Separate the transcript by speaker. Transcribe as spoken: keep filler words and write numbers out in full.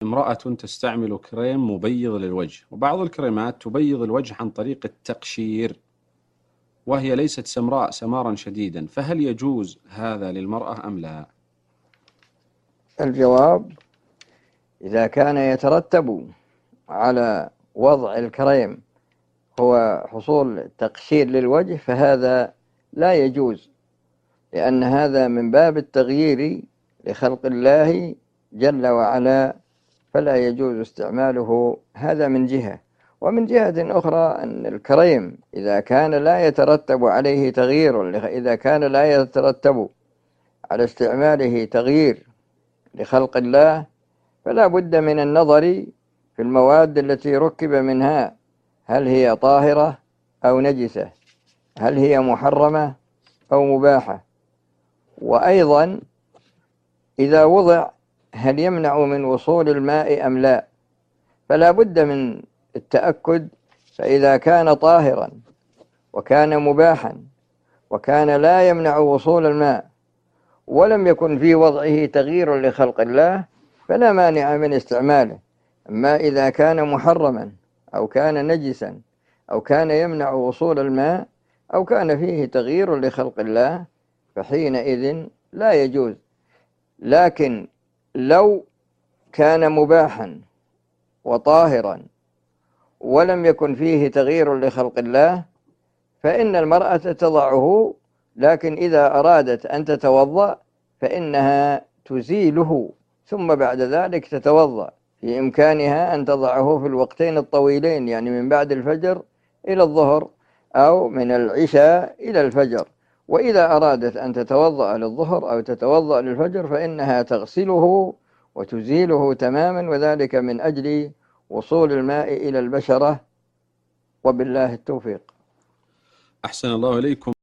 Speaker 1: امرأة تستعمل كريم مبيض للوجه، وبعض الكريمات تبيض الوجه عن طريق التقشير، وهي ليست سمراء سمارا شديدا، فهل يجوز هذا للمرأة أم لا؟
Speaker 2: الجواب: إذا كان يترتب على وضع الكريم هو حصول تقشير للوجه فهذا لا يجوز، لأن هذا من باب التغيير لخلق الله جل وعلا، فلا يجوز استعماله. هذا من جهة. ومن جهة أخرى أن الكريم إذا كان لا يترتب عليه تغيير، إذا كان لا يترتب على استعماله تغيير لخلق الله، فلا بد من النظر في المواد التي ركب منها، هل هي طاهرة أو نجسة، هل هي محرمة أو مباحة، وأيضا إذا وضع هل يمنع من وصول الماء أم لا، فلا بد من التأكد. فإذا كان طاهرا وكان مباحا وكان لا يمنع وصول الماء ولم يكن في وضعه تغيير لخلق الله فلا مانع من استعماله. أما إذا كان محرما أو كان نجسا أو كان يمنع وصول الماء أو كان فيه تغيير لخلق الله فحينئذ لا يجوز. لكن لو كان مباحا وطاهرا ولم يكن فيه تغيير لخلق الله فإن المرأة تضعه، لكن إذا أرادت أن تتوضأ فإنها تزيله ثم بعد ذلك تتوضأ. في إمكانها أن تضعه في الوقتين الطويلين، يعني من بعد الفجر إلى الظهر أو من العشاء إلى الفجر. وإذا أرادت أن تتوضأ للظهر أو تتوضأ للفجر فإنها تغسله وتزيله تماما، وذلك من أجل وصول الماء إلى البشرة، وبالله التوفيق.
Speaker 1: أحسن الله إليكم.